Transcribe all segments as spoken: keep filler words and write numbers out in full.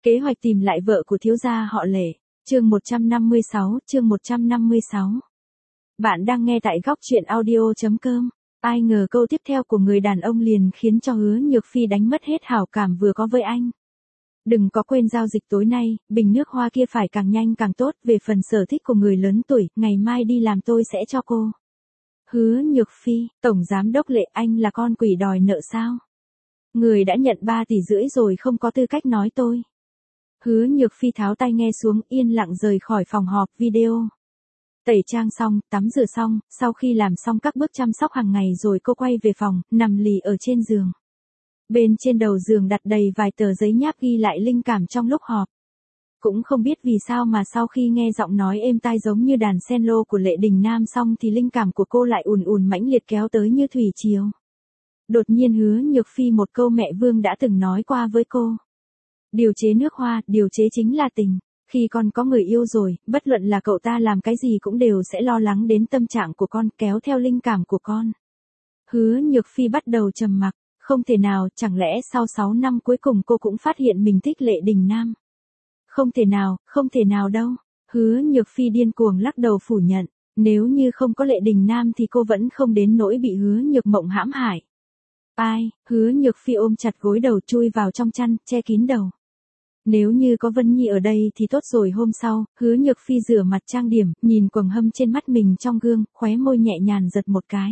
Kế hoạch tìm lại vợ của thiếu gia họ Lệ. Chương một trăm năm mươi sáu, chương một trăm năm mươi sáu. Bạn đang nghe tại góc truyện audio chấm com. Ai ngờ câu tiếp theo của người đàn ông liền khiến cho Hứa Nhược Phi đánh mất hết hảo cảm vừa có với anh. Đừng có quên giao dịch tối nay, bình nước hoa kia phải càng nhanh càng tốt, về phần sở thích của người lớn tuổi, ngày mai đi làm tôi sẽ cho cô. Hứa Nhược Phi, Tổng Giám đốc Lệ, anh là con quỷ đòi nợ sao? Người đã nhận ba tỷ rưỡi rồi không có tư cách nói tôi. Hứa Nhược Phi tháo tai nghe xuống, yên lặng rời khỏi phòng họp video. Tẩy trang xong, tắm rửa xong, sau khi làm xong các bước chăm sóc hàng ngày rồi cô quay về phòng, nằm lì ở trên giường. Bên trên đầu giường đặt đầy vài tờ giấy nháp ghi lại linh cảm trong lúc họp. Cũng không biết vì sao mà sau khi nghe giọng nói êm tai giống như đàn cello của Lệ Đình Nam xong thì linh cảm của cô lại ùn ùn mãnh liệt kéo tới như thủy triều. Đột nhiên Hứa Nhược Phi một câu mẹ Vương đã từng nói qua với cô. Điều chế nước hoa, điều chế chính là tình. Khi con có người yêu rồi, bất luận là cậu ta làm cái gì cũng đều sẽ lo lắng đến tâm trạng của con, kéo theo linh cảm của con. Hứa Nhược Phi bắt đầu trầm mặc, không thể nào, chẳng lẽ sau sáu năm cuối cùng cô cũng phát hiện mình thích Lệ Đình Nam. Không thể nào, không thể nào đâu. Hứa Nhược Phi điên cuồng lắc đầu phủ nhận, nếu như không có Lệ Đình Nam thì cô vẫn không đến nỗi bị Hứa Nhược Mộng hãm hại. Ai, Hứa Nhược Phi ôm chặt gối đầu chui vào trong chăn, che kín đầu. Nếu như có Vân Nhi ở đây thì tốt rồi. Hôm sau, Hứa Nhược Phi rửa mặt trang điểm, nhìn quầng hâm trên mắt mình trong gương, khóe môi nhẹ nhàng giật một cái.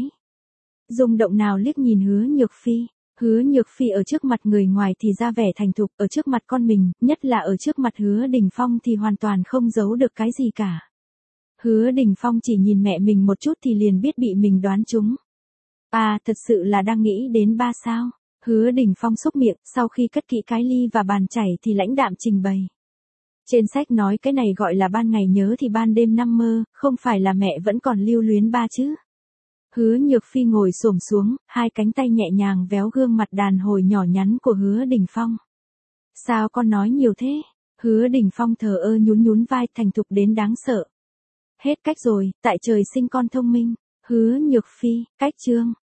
Rung động nào liếc nhìn Hứa Nhược Phi. Hứa Nhược Phi ở trước mặt người ngoài thì ra vẻ thành thục, ở trước mặt con mình, nhất là ở trước mặt Hứa Đình Phong thì hoàn toàn không giấu được cái gì cả. Hứa Đình Phong chỉ nhìn mẹ mình một chút thì liền biết bị mình đoán trúng. À, thật sự là đang nghĩ đến ba sao? Hứa Đình Phong xúc miệng, sau khi cất kỹ cái ly và bàn chảy thì lãnh đạm trình bày. Trên sách nói cái này gọi là ban ngày nhớ thì ban đêm nằm mơ, không phải là mẹ vẫn còn lưu luyến ba chứ? Hứa Nhược Phi ngồi xổm xuống, hai cánh tay nhẹ nhàng véo gương mặt đàn hồi nhỏ nhắn của Hứa Đình Phong. Sao con nói nhiều thế? Hứa Đình Phong thờ ơ nhún nhún vai, thành thục đến đáng sợ. Hết cách rồi, tại trời sinh con thông minh. Hứa Nhược Phi, cách chương.